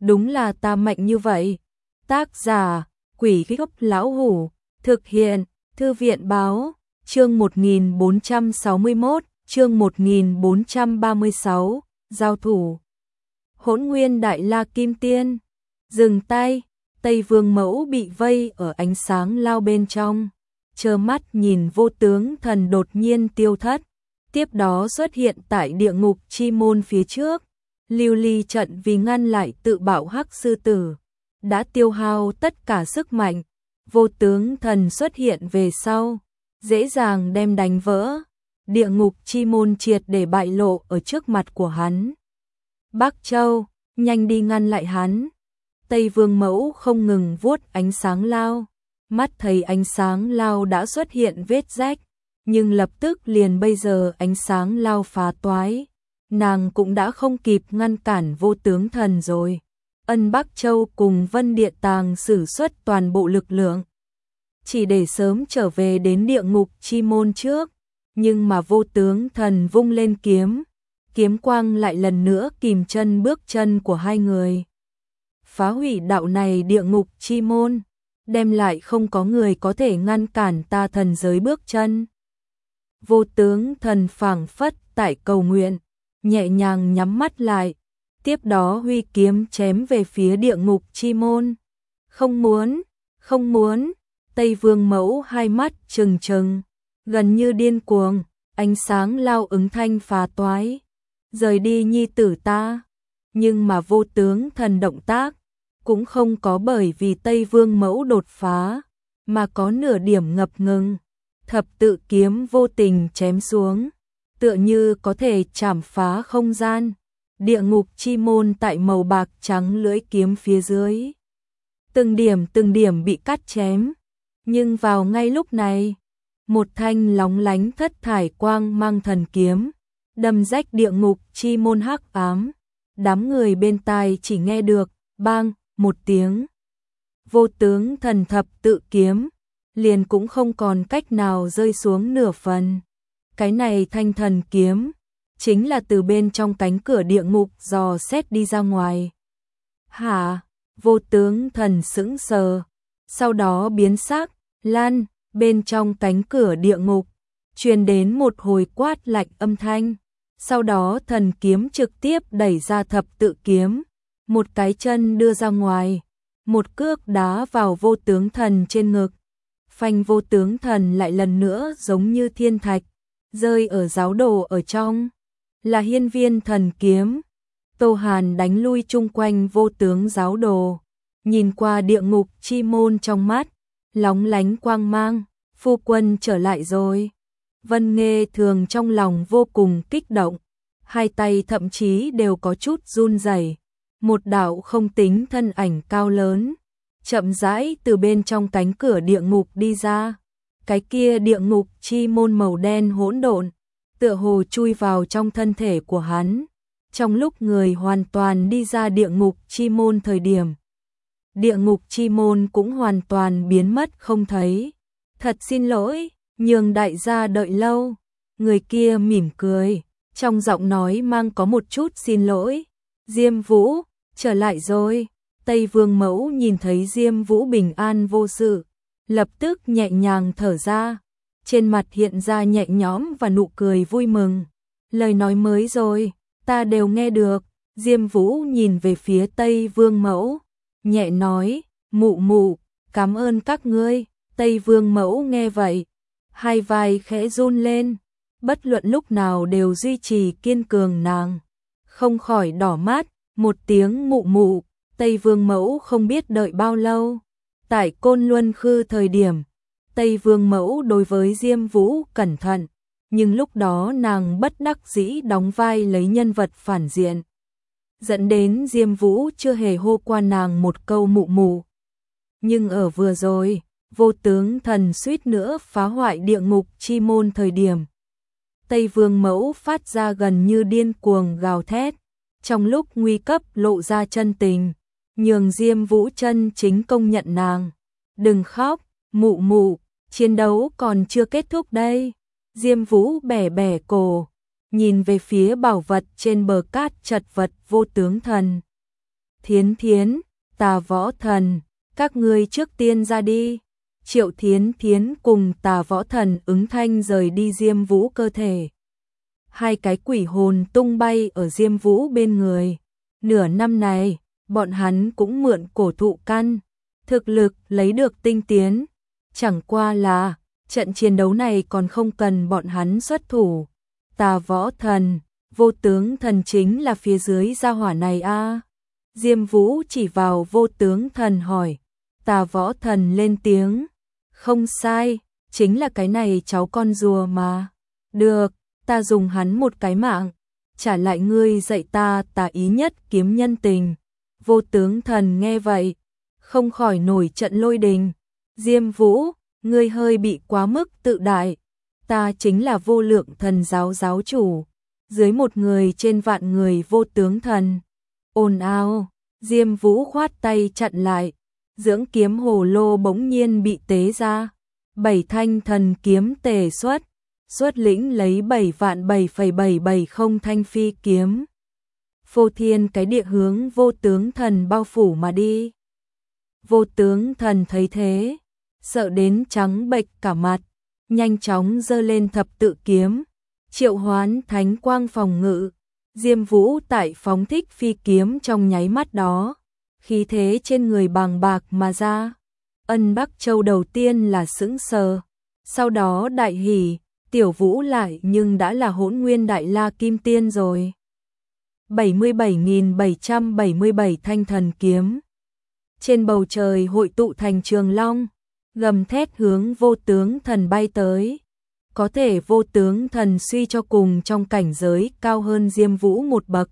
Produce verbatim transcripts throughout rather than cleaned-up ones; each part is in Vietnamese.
đúng là ta mạnh như vậy. Tác giả, Quỷ Gốc Lão Hủ, thực hiện, Thư viện Báo, chương một nghìn bốn trăm sáu mươi mốt, chương một nghìn bốn trăm ba mươi sáu, giao thủ. Hỗn Nguyên Đại La Kim Tiên, dừng tay, Tây Vương Mẫu bị vây ở ánh sáng lao bên trong, trơ mắt nhìn Vô Tướng Thần đột nhiên tiêu thất, tiếp đó xuất hiện tại địa ngục chi môn phía trước. Lưu Ly trận vì ngăn lại tự bạo hắc sư tử, đã tiêu hao tất cả sức mạnh. Vô Tướng Thần xuất hiện về sau, dễ dàng đem đánh vỡ. Địa ngục chi môn triệt để bại lộ ở trước mặt của hắn. Bắc Châu, nhanh đi ngăn lại hắn. Tây Vương Mẫu không ngừng vuốt ánh sáng lao, mắt thấy ánh sáng lao đã xuất hiện vết rách, nhưng lập tức liền bây giờ ánh sáng lao phá toái. Nàng cũng đã không kịp ngăn cản Vô Tướng Thần rồi. Ân Bắc Châu cùng Vân Địa Tàng sử xuất toàn bộ lực lượng, chỉ để sớm trở về đến địa ngục chi môn trước. Nhưng mà Vô Tướng Thần vung lên kiếm, kiếm quang lại lần nữa kìm chân bước chân của hai người. Phá hủy đạo này địa ngục chi môn, đem lại không có người có thể ngăn cản ta thần giới bước chân. Vô Tướng Thần phảng phất tại cầu nguyện, nhẹ nhàng nhắm mắt lại, tiếp đó huy kiếm chém về phía địa ngục chi môn. Không muốn, không muốn, Tây Vương Mẫu hai mắt trừng trừng, gần như điên cuồng, ánh sáng lao ứng thanh phá toái. Rời đi nhi tử ta. Nhưng mà Vô Tướng Thần động tác cũng không có bởi vì Tây Vương Mẫu đột phá, mà có nửa điểm ngập ngừng. Thập tự kiếm vô tình chém xuống, tựa như có thể chảm phá không gian. Địa ngục chi môn tại màu bạc trắng lưỡi kiếm phía dưới, từng điểm từng điểm bị cắt chém. Nhưng vào ngay lúc này, một thanh lóng lánh thất thải quang mang thần kiếm đâm rách địa ngục chi môn hắc ám. Đám người bên tai chỉ nghe được bang một tiếng. Vô Tướng Thần thập tự kiếm liền cũng không còn cách nào rơi xuống nửa phần. Cái này thanh thần kiếm chính là từ bên trong cánh cửa địa ngục dò xét đi ra ngoài. Hả? Vô Tướng Thần sững sờ, sau đó biến sắc. Lan, bên trong cánh cửa địa ngục truyền đến một hồi quát lạnh âm thanh. Sau đó thần kiếm trực tiếp đẩy ra thập tự kiếm, một cái chân đưa ra ngoài, một cước đá vào Vô Tướng Thần trên ngực. Phanh, Vô Tướng Thần lại lần nữa giống như thiên thạch rơi ở giáo đồ ở trong. Là hiên viên thần kiếm. Tô Hàn đánh lui chung quanh vô tướng giáo đồ, nhìn qua địa ngục chi môn trong mắt lóng lánh quang mang. Phu quân trở lại rồi. Vân Nghê Thường trong lòng vô cùng kích động, hai tay thậm chí đều có chút run rẩy. Một đạo không tính thân ảnh cao lớn chậm rãi từ bên trong cánh cửa địa ngục đi ra. Cái kia địa ngục chi môn màu đen hỗn độn tựa hồ chui vào trong thân thể của hắn. Trong lúc người hoàn toàn đi ra địa ngục chi môn thời điểm, địa ngục chi môn cũng hoàn toàn biến mất không thấy. Thật xin lỗi, nhường đại gia đợi lâu. Người kia mỉm cười, trong giọng nói mang có một chút xin lỗi. Diêm Vũ, trở lại rồi. Tây Vương Mẫu nhìn thấy Diêm Vũ bình an vô sự, lập tức nhẹ nhàng thở ra, trên mặt hiện ra nhẹ nhõm và nụ cười vui mừng. Lời nói mới rồi, ta đều nghe được. Diêm Vũ nhìn về phía Tây Vương Mẫu, nhẹ nói, mụ mụ, cảm ơn các ngươi. Tây Vương Mẫu nghe vậy, hai vai khẽ run lên, bất luận lúc nào đều duy trì kiên cường nàng, không khỏi đỏ mắt. Một tiếng mụ mụ, Tây Vương Mẫu không biết đợi bao lâu. Tại Côn Luân Khư thời điểm, Tây Vương Mẫu đối với Diêm Vũ cẩn thận, nhưng lúc đó nàng bất đắc dĩ đóng vai lấy nhân vật phản diện, dẫn đến Diêm Vũ chưa hề hô qua nàng một câu mụ mụ. Nhưng ở vừa rồi, Vô Tướng Thần suýt nữa phá hoại địa ngục chi môn thời điểm, Tây Vương Mẫu phát ra gần như điên cuồng gào thét, trong lúc nguy cấp lộ ra chân tình, nhường Diêm Vũ chân chính công nhận nàng. Đừng khóc, mụ mụ, chiến đấu còn chưa kết thúc đây. Diêm Vũ bẻ bẻ cổ, nhìn về phía bảo vật trên bờ cát chật vật Vô Tướng Thần. Thiến Thiến, Tà Võ Thần, các ngươi trước tiên ra đi. Triệu Thiến Thiến cùng Tà Võ Thần ứng thanh rời đi Diêm Vũ cơ thể. Hai cái quỷ hồn tung bay ở Diêm Vũ bên người. Nửa năm này, bọn hắn cũng mượn cổ thụ căn, thực lực lấy được tinh tiến. Chẳng qua là, trận chiến đấu này còn không cần bọn hắn xuất thủ. Tà Võ Thần, Vô Tướng Thần chính là phía dưới gia hỏa này a. À? Diêm Vũ chỉ vào Vô Tướng Thần hỏi. Tà Võ Thần lên tiếng. Không sai, chính là cái này cháu con rùa mà. Được, ta dùng hắn một cái mạng, trả lại ngươi dạy ta tà ý nhất kiếm nhân tình. Vô Tướng Thần nghe vậy, không khỏi nổi trận lôi đình. Diêm Vũ, ngươi hơi bị quá mức tự đại. Ta chính là Vô Lượng Thần giáo giáo chủ, dưới một người trên vạn người Vô Tướng Thần. Ồn ào, Diêm Vũ khoát tay chặn lại. Dưỡng kiếm hồ lô bỗng nhiên bị tế ra. Bảy thanh thần kiếm tề xuất, xuất lĩnh lấy bảy vạn bảy phẩy bảy bảy không thanh phi kiếm. Phô thiên cái địa hướng Vô Tướng Thần bao phủ mà đi. Vô Tướng Thần thấy thế, sợ đến trắng bệch cả mặt, nhanh chóng giơ lên thập tự kiếm, triệu hoán thánh quang phòng ngự. Diêm Vũ tại phóng thích phi kiếm trong nháy mắt đó, khí thế trên người bàng bạc mà ra. Ân Bắc Châu đầu tiên là sững sờ, sau đó đại hỉ, Tiểu Vũ lại nhưng đã là Hỗn Nguyên Đại La Kim Tiên rồi. bảy mươi bảy nghìn bảy trăm bảy mươi bảy thanh thần kiếm. Trên bầu trời hội tụ thành trường long, gầm thét hướng Vô Tướng Thần bay tới. Có thể Vô Tướng Thần suy cho cùng trong cảnh giới cao hơn Diêm Vũ một bậc.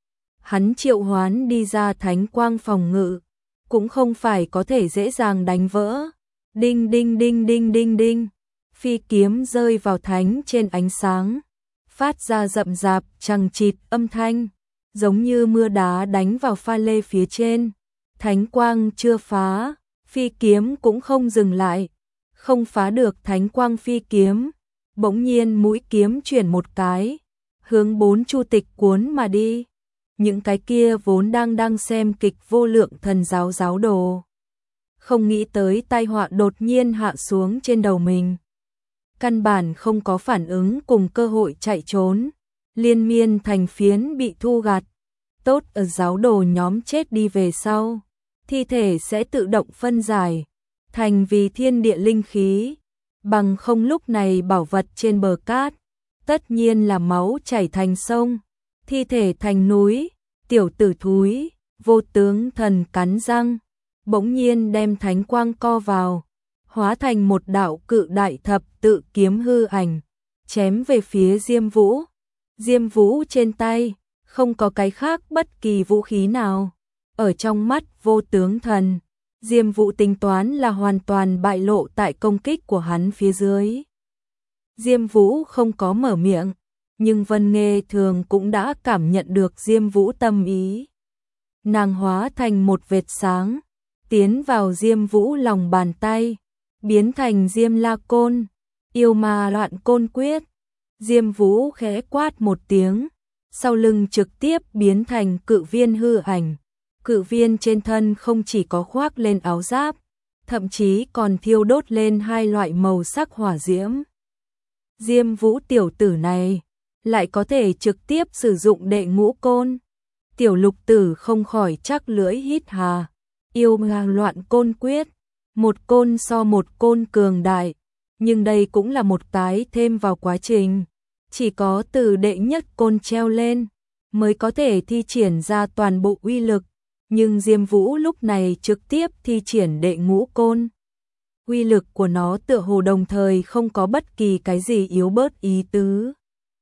Hắn triệu hoán đi ra thánh quang phòng ngự, cũng không phải có thể dễ dàng đánh vỡ. Đinh đinh đinh đinh đinh đinh, phi kiếm rơi vào thánh trên ánh sáng, phát ra rậm rạp chằng chịt âm thanh, giống như mưa đá đánh vào pha lê phía trên. Thánh quang chưa phá, phi kiếm cũng không dừng lại, không phá được thánh quang phi kiếm. Bỗng nhiên mũi kiếm chuyển một cái, hướng bốn chu tịch cuốn mà đi. Những cái kia vốn đang đang xem kịch Vô Lượng Thần giáo giáo đồ, không nghĩ tới tai họa đột nhiên hạ xuống trên đầu mình. Căn bản không có phản ứng cùng cơ hội chạy trốn, liên miên thành phiến bị thu gặt. Tốt ở giáo đồ nhóm chết đi về sau, thi thể sẽ tự động phân giải, thành vì thiên địa linh khí. Bằng không lúc này bảo vật trên bờ cát, tất nhiên là máu chảy thành sông, thi thể thành núi. Tiểu tử thúi, Vô Tướng Thần cắn răng, bỗng nhiên đem thánh quang co vào, hóa thành một đạo cự đại thập tự kiếm hư ảnh, chém về phía Diêm Vũ. Diêm Vũ trên tay, không có cái khác bất kỳ vũ khí nào. Ở trong mắt Vô Tướng Thần, Diêm Vũ tính toán là hoàn toàn bại lộ tại công kích của hắn phía dưới. Diêm Vũ không có mở miệng, nhưng Vân Nghê Thường cũng đã cảm nhận được Diêm Vũ tâm ý. Nàng hóa thành một vệt sáng, tiến vào Diêm Vũ lòng bàn tay, biến thành Diêm La Côn, yêu ma loạn côn quyết. Diêm Vũ khẽ quát một tiếng, sau lưng trực tiếp biến thành cự viên hư ảnh. Cự viên trên thân không chỉ có khoác lên áo giáp, thậm chí còn thiêu đốt lên hai loại màu sắc hỏa diễm. Diêm Vũ tiểu tử này lại có thể trực tiếp sử dụng đệ ngũ côn. Tiểu Lục Tử không khỏi chắc lưỡi hít hà. Yêu ma loạn côn quyết, một côn so một côn cường đại, nhưng đây cũng là một cái thêm vào quá trình. Chỉ có từ đệ nhất côn treo lên mới có thể thi triển ra toàn bộ uy lực, nhưng Diêm Vũ lúc này trực tiếp thi triển đệ ngũ côn. Uy lực của nó tựa hồ đồng thời không có bất kỳ cái gì yếu bớt ý tứ.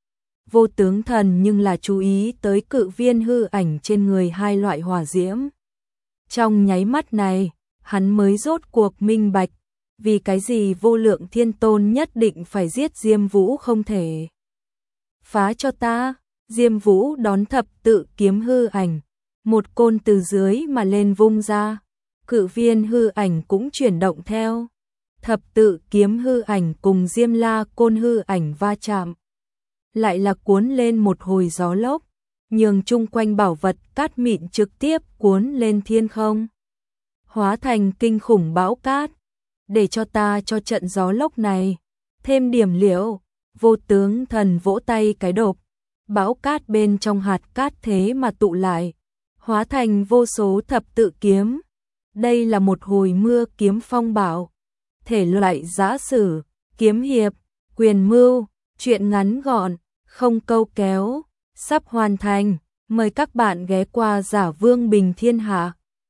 Vô Tướng Thần nhưng là chú ý tới cự viên hư ảnh trên người hai loại hỏa diễm. Trong nháy mắt này, hắn mới rốt cuộc minh bạch, vì cái gì Vô Lượng Thiên Tôn nhất định phải giết Diêm Vũ không thể. Phá cho ta. Diêm Vũ đón thập tự kiếm hư ảnh, một côn từ dưới mà lên vung ra, cự viên hư ảnh cũng chuyển động theo. Thập tự kiếm hư ảnh cùng Diêm La Côn hư ảnh va chạm, lại là cuốn lên một hồi gió lốc, nhường chung quanh bảo vật cát mịn trực tiếp cuốn lên thiên không, hóa thành kinh khủng bão cát. Để cho ta cho trận gió lốc này thêm điểm liễu. Vô tướng thần vỗ tay cái đột, bão cát bên trong hạt cát thế mà tụ lại, hóa thành vô số thập tự kiếm. Đây là một hồi mưa kiếm phong bạo, thể loại giã sử, kiếm hiệp, quyền mưu, truyện ngắn gọn, không câu kéo, sắp hoàn thành. Mời các bạn ghé qua Giả Vương Bình Thiên Hạ.